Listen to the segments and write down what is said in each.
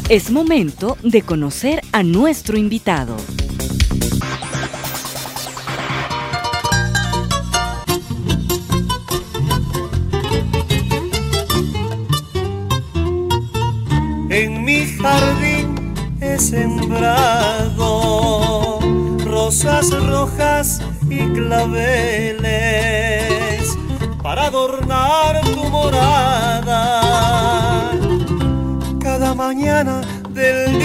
Es momento de conocer a nuestro invitado. En mi jardín he sembrado rosas rojas y claveles para adornar tu morada cada mañana del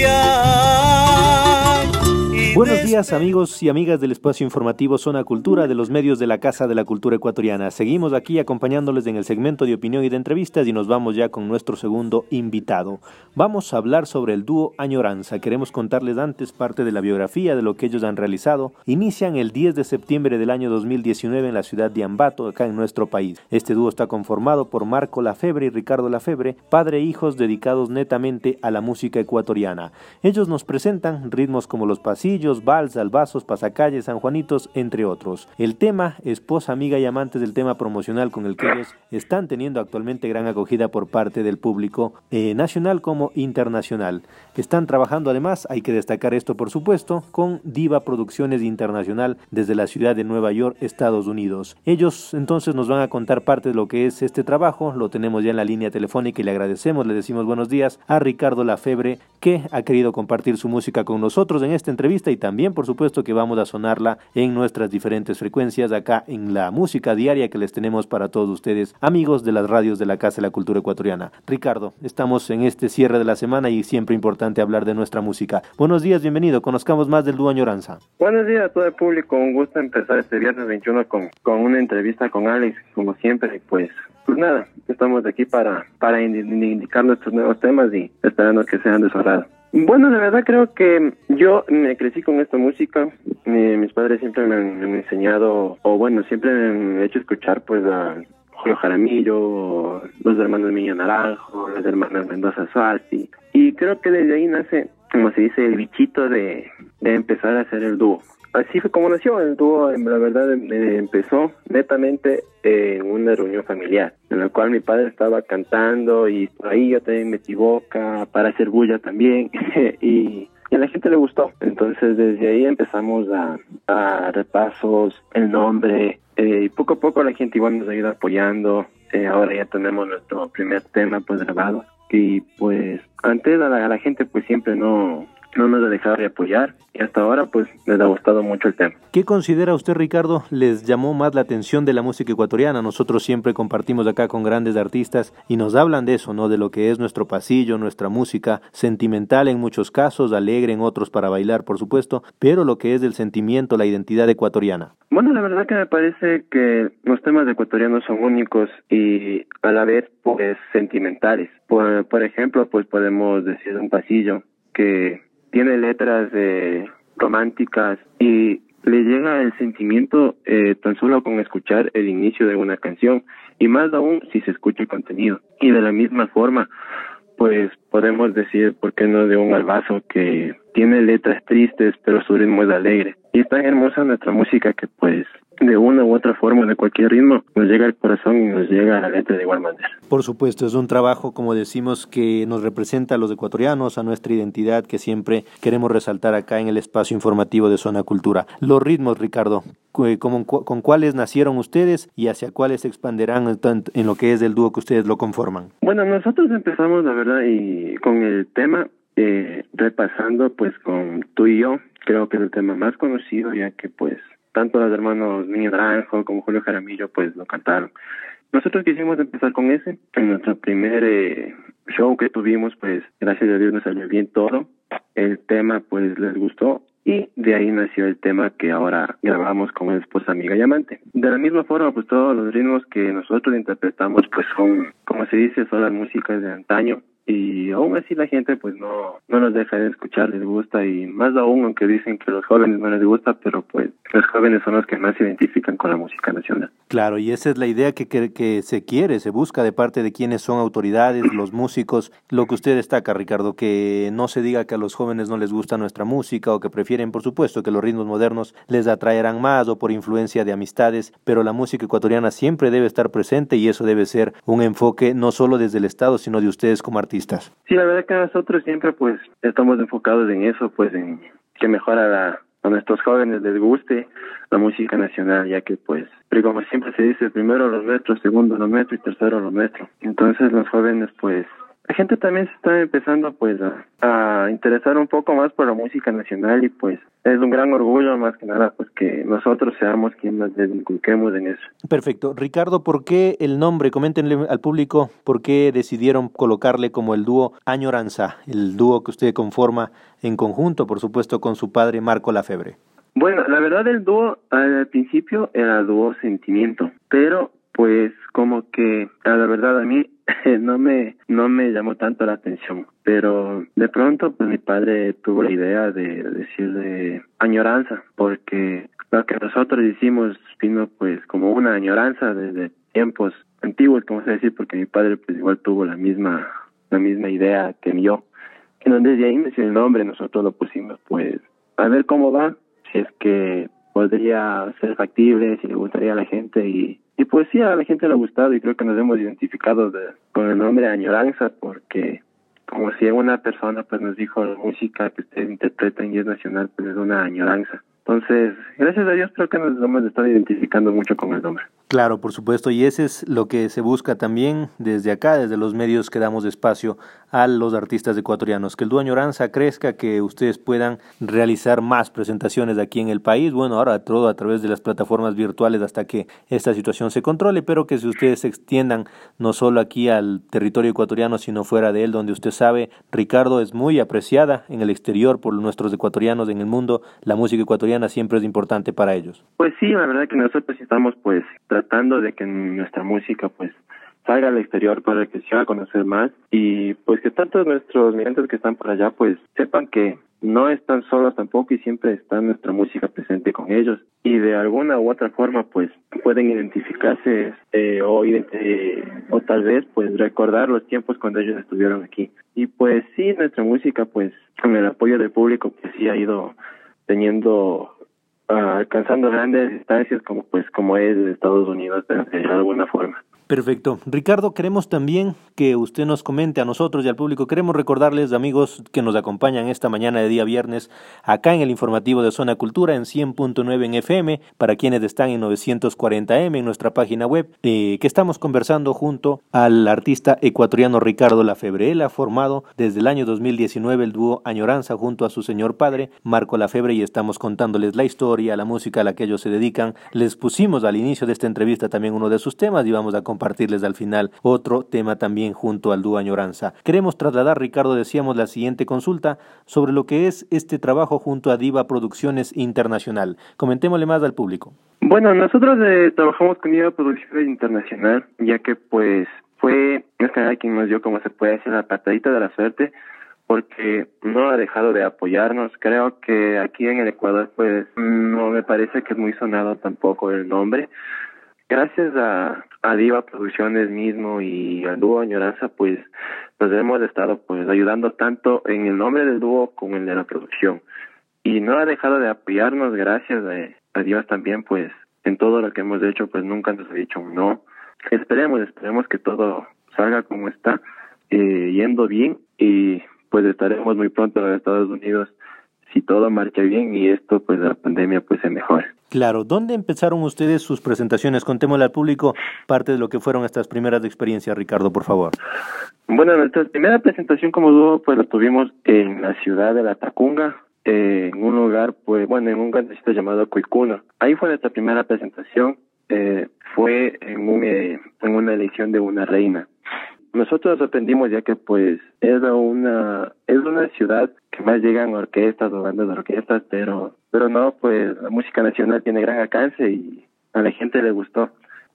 día. Buenos días, amigos y amigas del espacio informativo Zona Cultura de los medios de la Casa de la Cultura Ecuatoriana. Seguimos aquí acompañándoles en el segmento de opinión y de entrevistas y nos vamos ya con nuestro segundo invitado. Vamos a hablar sobre el dúo Añoranza. Queremos contarles antes parte de la biografía de lo que ellos han realizado. Inician el 10 de septiembre del año 2019 en la ciudad de Ambato, acá en nuestro país. Este dúo está conformado por Marco Lafebre y Ricardo Lafebre, padre e hijos dedicados netamente a la música ecuatoriana. Ellos nos presentan ritmos como los pasillos, vals, albazos, pasacalles, sanjuanitos, entre otros. El tema, esposa, amiga y amantes del tema promocional con el que ellos están teniendo actualmente gran acogida por parte del público nacional como internacional. Están trabajando además, hay que destacar esto por supuesto, con Diva Producciones Internacional desde la ciudad de Nueva York, Estados Unidos. Ellos entonces nos van a contar parte de lo que es este trabajo. Lo tenemos ya en la línea telefónica y le agradecemos, le decimos buenos días a Ricardo Lafebre, que ha querido compartir su música con nosotros en esta entrevista y también por supuesto que vamos a sonarla en nuestras diferentes frecuencias acá en la música diaria que les tenemos para todos ustedes, amigos de las radios de la Casa de la Cultura Ecuatoriana. Ricardo, estamos en este cierre de la semana y siempre importante hablar de nuestra música. Buenos días, bienvenido, conozcamos más del dúo Añoranza. Buenos días a todo el público, un gusto empezar este viernes 21 con una entrevista con Alex, como siempre, y pues nada, estamos aquí para indicar nuestros nuevos temas y esperando que sean de su agrado. Bueno, la verdad creo que yo me crecí con esta música. Mis padres siempre me han enseñado, o bueno, siempre me han hecho escuchar pues a Julio Jaramillo, los hermanos Miño Naranjo, las hermanas Mendoza Suárez, y creo que desde ahí nace, como se dice, el bichito de empezar a hacer el dúo. Así fue como nació el dúo. La verdad empezó netamente en una reunión familiar en la cual mi padre estaba cantando y por ahí yo también metí boca para hacer bulla también y a la gente le gustó. Entonces desde ahí empezamos a repasos, el nombre, y poco a poco la gente igual nos ha ido apoyando. Ahora ya tenemos nuestro primer tema pues grabado y pues antes a la gente pues siempre no nos ha dejado de apoyar y hasta ahora pues les ha gustado mucho el tema. ¿Qué considera usted, Ricardo, les llamó más la atención de la música ecuatoriana? Nosotros siempre compartimos acá con grandes artistas y nos hablan de eso, ¿no? De lo que es nuestro pasillo, nuestra música sentimental en muchos casos, alegre en otros para bailar, por supuesto, pero lo que es el sentimiento, la identidad ecuatoriana. Bueno, la verdad que me parece que los temas ecuatorianos son únicos y a la vez pues sentimentales. Por ejemplo, pues podemos decir un pasillo que tiene letras románticas y le llega el sentimiento tan solo con escuchar el inicio de una canción y más aún si se escucha el contenido. Y de la misma forma, pues podemos decir, ¿por qué no?, de un albazo que tiene letras tristes pero su ritmo es alegre. Y es tan hermosa nuestra música que pues de una u otra forma, de cualquier ritmo, nos llega al corazón y nos llega a la letra de igual manera. Por supuesto, es un trabajo, como decimos, que nos representa a los ecuatorianos, a nuestra identidad, que siempre queremos resaltar acá en el espacio informativo de Zona Cultura. Los ritmos, Ricardo, ¿con cuáles nacieron ustedes y hacia cuáles se expanderán en lo que es el dúo que ustedes lo conforman? Bueno, nosotros empezamos, la verdad, y con el tema repasando pues con Tú y Yo, creo que es el tema más conocido, ya que pues tanto los hermanos Miño Naranjo como Julio Jaramillo pues lo cantaron. Nosotros quisimos empezar con ese. En nuestro primer show que tuvimos, pues gracias a Dios nos salió bien todo. El tema pues les gustó y de ahí nació el tema que ahora grabamos con Esposa, Amiga y Amante. De la misma forma, pues todos los ritmos que nosotros interpretamos pues son, como se dice, son las músicas de antaño. Y aún así la gente pues no nos deja de escuchar, les gusta, y más aún aunque dicen que a los jóvenes no les gusta, pero pues los jóvenes son los que más se identifican con la música nacional. Claro, y esa es la idea que se busca de parte de quienes son autoridades, los músicos, lo que usted destaca, Ricardo, que no se diga que a los jóvenes no les gusta nuestra música o que prefieren, por supuesto, que los ritmos modernos les atraerán más o por influencia de amistades, pero la música ecuatoriana siempre debe estar presente y eso debe ser un enfoque enfoque no solo desde el Estado, sino de ustedes como artistas. Sí, la verdad que nosotros siempre pues estamos enfocados en eso, pues en que mejora a nuestros jóvenes les guste la música nacional, ya que pues, pero como siempre se dice, primero lo nuestro, segundo lo nuestro y tercero lo nuestro. Entonces los jóvenes pues, la gente también se está empezando pues a interesar un poco más por la música nacional y pues es un gran orgullo más que nada pues que nosotros seamos quienes les inculquemos en eso. Perfecto. Ricardo, ¿por qué el nombre? Coméntenle al público por qué decidieron colocarle como el dúo Añoranza, el dúo que usted conforma en conjunto, por supuesto, con su padre Marco Lafebre. Bueno, la verdad el dúo al principio era dúo Sentimiento, pero pues como que a la verdad a mí no me llamó tanto la atención, pero de pronto pues mi padre tuvo la idea de decirle Añoranza, porque lo que nosotros hicimos vino pues como una añoranza desde tiempos antiguos, como se decir, porque mi padre pues igual tuvo la misma idea que yo. Entonces de ahí me el nombre, nosotros lo pusimos pues a ver cómo va, si es que podría ser factible, si le gustaría a la gente y pues sí, a la gente le ha gustado y creo que nos hemos identificado con el nombre Añoranza porque como si una persona pues nos dijo la música que usted interpreta en Yes Nacional pues es una añoranza. Entonces, gracias a Dios creo que nos hemos estado identificando mucho con el nombre. Claro, por supuesto, y ese es lo que se busca también desde acá, desde los medios que damos espacio a los artistas ecuatorianos, que el dúo Añoranza crezca, que ustedes puedan realizar más presentaciones aquí en el país, bueno, ahora todo a través de las plataformas virtuales hasta que esta situación se controle, pero que si ustedes se extiendan no solo aquí al territorio ecuatoriano, sino fuera de él, donde usted sabe, Ricardo, es muy apreciada en el exterior por nuestros ecuatorianos en el mundo, la música ecuatoriana siempre es importante para ellos. Pues sí, la verdad que nosotros estamos pues tratando de que nuestra música pues salga al exterior para que se haga conocer más y pues que tantos nuestros migrantes que están por allá pues sepan que no están solos tampoco y siempre está nuestra música presente con ellos y de alguna u otra forma pues pueden identificarse o tal vez pues recordar los tiempos cuando ellos estuvieron aquí y pues sí, nuestra música pues con el apoyo del público pues sí ha ido alcanzando grandes distancias como es de Estados Unidos de alguna forma. Perfecto. Ricardo, queremos también que usted nos comente a nosotros y al público. Queremos recordarles, amigos, que nos acompañan esta mañana de día viernes acá en el informativo de Zona Cultura en 100.9 en FM, para quienes están en 940M en nuestra página web, que estamos conversando junto al artista ecuatoriano Ricardo Lafebre. Él ha formado desde el año 2019 el dúo Añoranza junto a su señor padre, Marco Lafebre, y estamos contándoles la historia, la música a la que ellos se dedican. Les pusimos al inicio de esta entrevista también uno de sus temas y vamos a compartirles al final otro tema también junto al dúo Añoranza. Queremos trasladar, Ricardo, decíamos, la siguiente consulta sobre lo que es este trabajo junto a Diva Producciones Internacional. Comentémosle más al público. Bueno, nosotros trabajamos con Diva Producciones Internacional, ya que pues fue quien nos dio, como se puede decir, la patadita de la suerte, porque no ha dejado de apoyarnos. Creo que aquí en el Ecuador pues no me parece que es muy sonado tampoco el nombre. Gracias a Diva Producciones mismo y al dúo Añoranza, pues nos hemos estado pues ayudando tanto en el nombre del dúo como en el de la producción. Y no ha dejado de apoyarnos, gracias a Dios también, pues en todo lo que hemos hecho, pues nunca nos ha dicho un no. Esperemos que todo salga como está, yendo bien, y pues estaremos muy pronto en los Estados Unidos si todo marcha bien y esto pues la pandemia pues se mejore. Claro, ¿dónde empezaron ustedes sus presentaciones? Contémosle al público parte de lo que fueron estas primeras experiencias, Ricardo, por favor. Bueno, nuestra primera presentación como dúo pues la tuvimos en la ciudad de La Tacunga, en un lugar en un cantecito llamado Cuicuno. Ahí fue nuestra primera presentación, fue en una elección de una reina. Nosotros nos sorprendimos ya que pues es una ciudad que más llegan orquestas o bandas de orquestas, pero no, pues la música nacional tiene gran alcance y a la gente le gustó.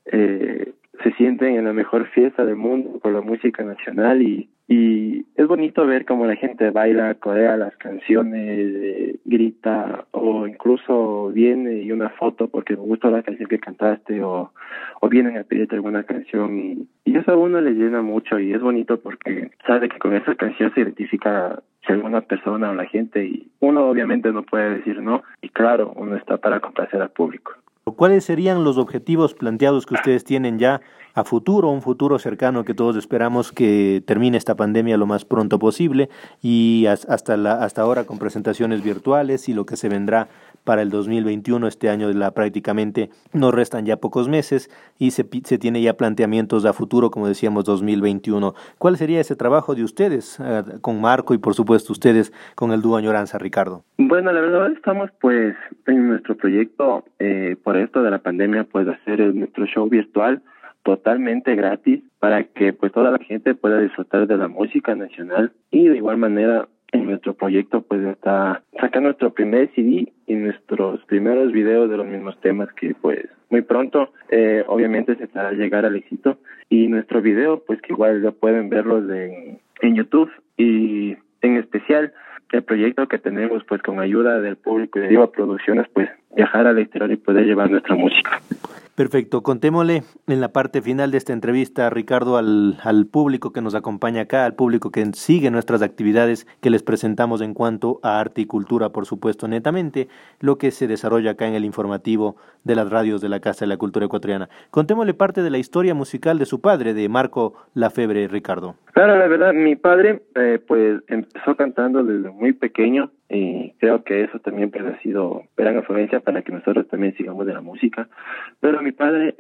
Se sienten en la mejor fiesta del mundo con la música nacional y es bonito ver cómo la gente baila, corea las canciones, grita o incluso viene y una foto porque me gustó la canción que cantaste o vienen a pedirte alguna canción y eso a uno le llena mucho y es bonito porque sabe que con esa canción se identifica si alguna persona o la gente y uno obviamente no puede decir no y claro, uno está para complacer al público. ¿Cuáles serían los objetivos planteados que ustedes tienen ya a futuro, un futuro cercano que todos esperamos que termine esta pandemia lo más pronto posible y hasta ahora con presentaciones virtuales y lo que se vendrá para el 2021, este año prácticamente nos restan ya pocos meses y se tiene ya planteamientos a futuro, como decíamos, 2021. ¿Cuál sería ese trabajo de ustedes con Marco y por supuesto ustedes con el dúo Añoranza, Ricardo? Bueno, la verdad estamos pues en nuestro proyecto por esto de la pandemia, pues hacer nuestro show virtual totalmente gratis para que pues toda la gente pueda disfrutar de la música nacional y de igual manera en nuestro proyecto pues está sacando nuestro primer CD y nuestros primeros videos de los mismos temas que pues muy pronto obviamente se estará llegar al éxito y nuestro video pues que igual ya pueden verlos en YouTube y en especial el proyecto que tenemos pues con ayuda del público y de Diva Producciones pues viajar al exterior y poder llevar nuestra música. Perfecto, contémosle en la parte final de esta entrevista, Ricardo, al público que nos acompaña acá, al público que sigue nuestras actividades que les presentamos en cuanto a arte y cultura, por supuesto, netamente, lo que se desarrolla acá en el informativo de las radios de la Casa de la Cultura Ecuatoriana. Contémosle parte de la historia musical de su padre, de Marco Lafebre, Ricardo. Claro, la verdad, mi padre pues empezó cantando desde muy pequeño y creo que eso también pues ha sido gran influencia para que nosotros también sigamos de la música, pero mi padre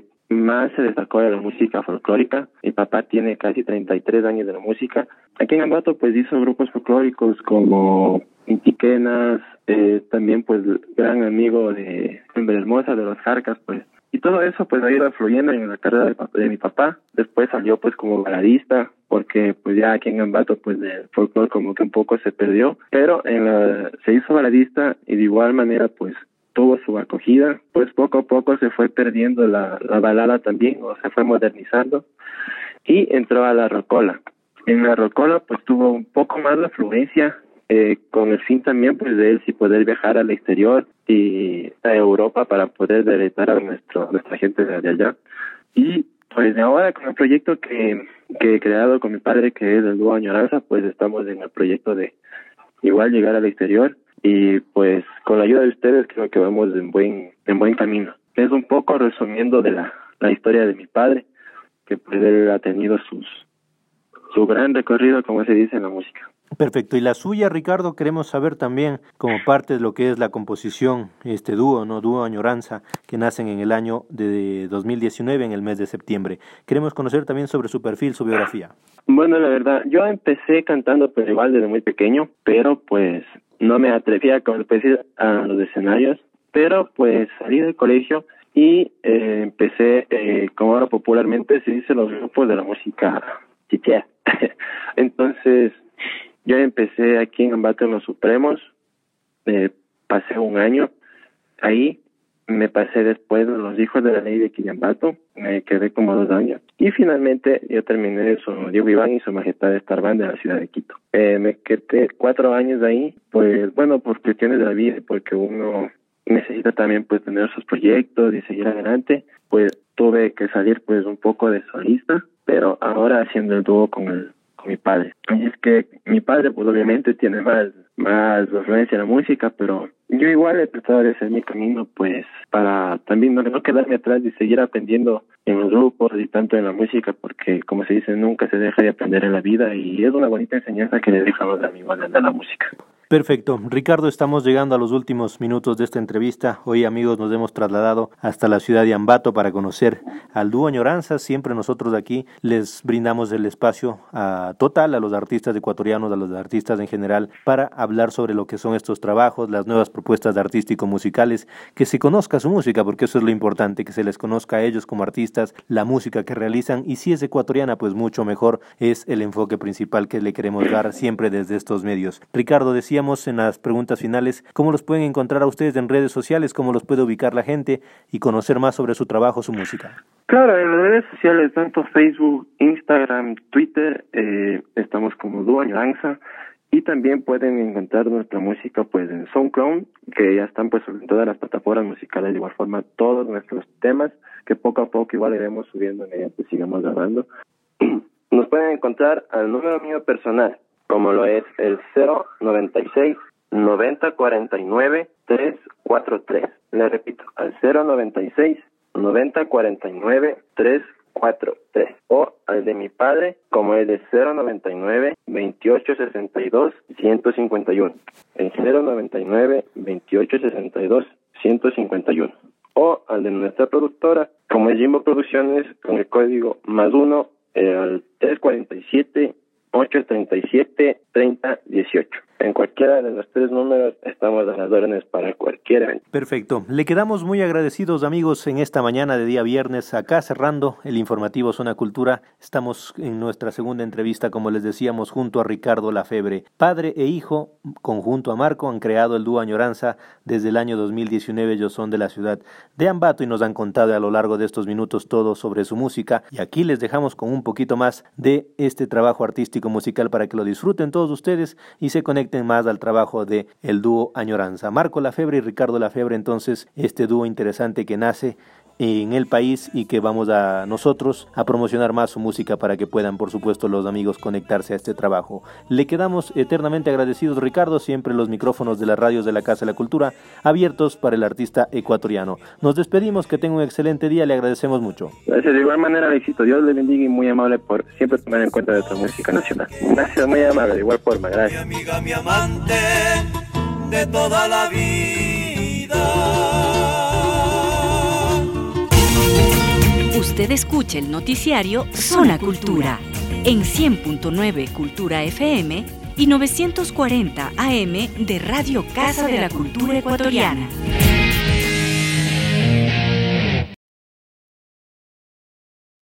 más se destacó de la música folclórica. Mi papá tiene casi 33 años de la música. Aquí en Ambato pues hizo grupos folclóricos como Intiquenas, también pues gran amigo de Hermosa, de los Jarcas pues. Y todo eso pues ha ido fluyendo en la carrera de mi papá. Después salió pues como baladista, porque pues ya aquí en Ambato pues el folclore como que un poco se perdió, pero se hizo baladista y de igual manera pues tuvo su acogida. Pues poco a poco se fue perdiendo la balada también, o se fue modernizando y entró a la rocola. En la rocola pues tuvo un poco más de afluencia, con el fin también pues de él sí poder viajar al exterior y a Europa para poder deleitar a nuestra gente de allá. Y pues ahora con el proyecto que he creado con mi padre, que es el dúo Añoranza, pues estamos en el proyecto de igual llegar al exterior y pues con la ayuda de ustedes creo que vamos en buen camino. Es un poco resumiendo de la historia de mi padre, que pues él ha tenido su gran recorrido, como se dice en la música. Perfecto. Y la suya, Ricardo, queremos saber también, como parte de lo que es la composición, este dúo, ¿no? Dúo Añoranza, que nacen en el año de 2019, en el mes de septiembre. Queremos conocer también sobre su perfil, su biografía. Bueno, la verdad, yo empecé cantando pues igual desde muy pequeño, pero pues no me atrevía a competir a los escenarios, pero pues salí del colegio y empecé, como ahora popularmente se dice, los grupos de la música chichea. Entonces, yo empecé aquí en Ambato en Los Supremos, pasé un año ahí, me pasé después de Los Hijos de la Ley de aquí en Ambato, me quedé como 2 años, y finalmente yo terminé Diego Iván y Su Majestad Star Band de la ciudad de Quito. Me quedé 4 años ahí, pues bueno, por cuestiones de la vida, porque uno necesita también pues tener sus proyectos y seguir adelante, pues tuve que salir pues un poco de solista, pero ahora haciendo el dúo con mi padre. Y es que mi padre pues obviamente tiene más influencia en la música, pero yo igual he tratado de hacer mi camino pues para también no quedarme atrás y seguir aprendiendo en los grupos y tanto en la música, porque como se dice, nunca se deja de aprender en la vida y es una bonita enseñanza que le dejamos a amigos de la música. Perfecto. Ricardo, estamos llegando a los últimos minutos de esta entrevista. Hoy, amigos, nos hemos trasladado hasta la ciudad de Ambato para conocer al dúo Añoranza. Siempre nosotros aquí les brindamos el espacio total a los artistas ecuatorianos, a los artistas en general, para hablar sobre lo que son estos trabajos, las nuevas propuestas artístico-musicales, que se conozca su música, porque eso es lo importante, que se les conozca a ellos como artistas, la música que realizan, y si es ecuatoriana, pues mucho mejor. Es el enfoque principal que le queremos dar siempre desde estos medios. Ricardo, decía en las preguntas finales, ¿cómo los pueden encontrar a ustedes en redes sociales? ¿Cómo los puede ubicar la gente y conocer más sobre su trabajo, su música? Claro, en las redes sociales, tanto Facebook, Instagram, Twitter, estamos como Dúo Añoranza, y también pueden encontrar nuestra música pues en SoundCloud, que ya están pues en todas las plataformas musicales, de igual forma todos nuestros temas, que poco a poco igual iremos subiendo mediante sigamos grabando. Nos pueden encontrar al número mío personal, como lo es el 096 90 49 343. Le repito, al 096 90 49 343 o al de mi padre como el de 099 28 62 151, el 099 28 62 151 o al de nuestra productora como es Jimbo Producciones con el código +1 al 347 837 3018. En cualquiera de los 3 números estamos a las órdenes para cualquier evento. Perfecto. Le quedamos muy agradecidos, amigos, en esta mañana de día viernes, acá cerrando el informativo Zona Cultura. Estamos en nuestra segunda entrevista, como les decíamos, junto a Ricardo Lafebre. Padre e hijo, conjunto a Marco, han creado el dúo Añoranza. Desde el año 2019 ellos son de la ciudad de Ambato y nos han contado a lo largo de estos minutos todo sobre su música. Y aquí les dejamos con un poquito más de este trabajo artístico musical para que lo disfruten todos ustedes y se conecten más al trabajo de el dúo Añoranza. Marco Lafebre y Ricardo Lafebre, entonces, este dúo interesante que nace en el país y que vamos a nosotros a promocionar más su música para que puedan, por supuesto, los amigos conectarse a este trabajo. Le quedamos eternamente agradecidos, Ricardo, siempre los micrófonos de las radios de la Casa de la Cultura abiertos para el artista ecuatoriano. Nos despedimos, que tenga un excelente día, le agradecemos mucho. Gracias, de igual manera, Alexito, Dios le bendiga y muy amable por siempre tomar en cuenta nuestra música nacional. Gracias, muy amable, de igual forma, gracias. Mi amiga, mi amante de toda la vida. Usted escucha el noticiario Zona Cultura en 100.9 Cultura FM y 940 AM de Radio Casa de la Cultura Ecuatoriana.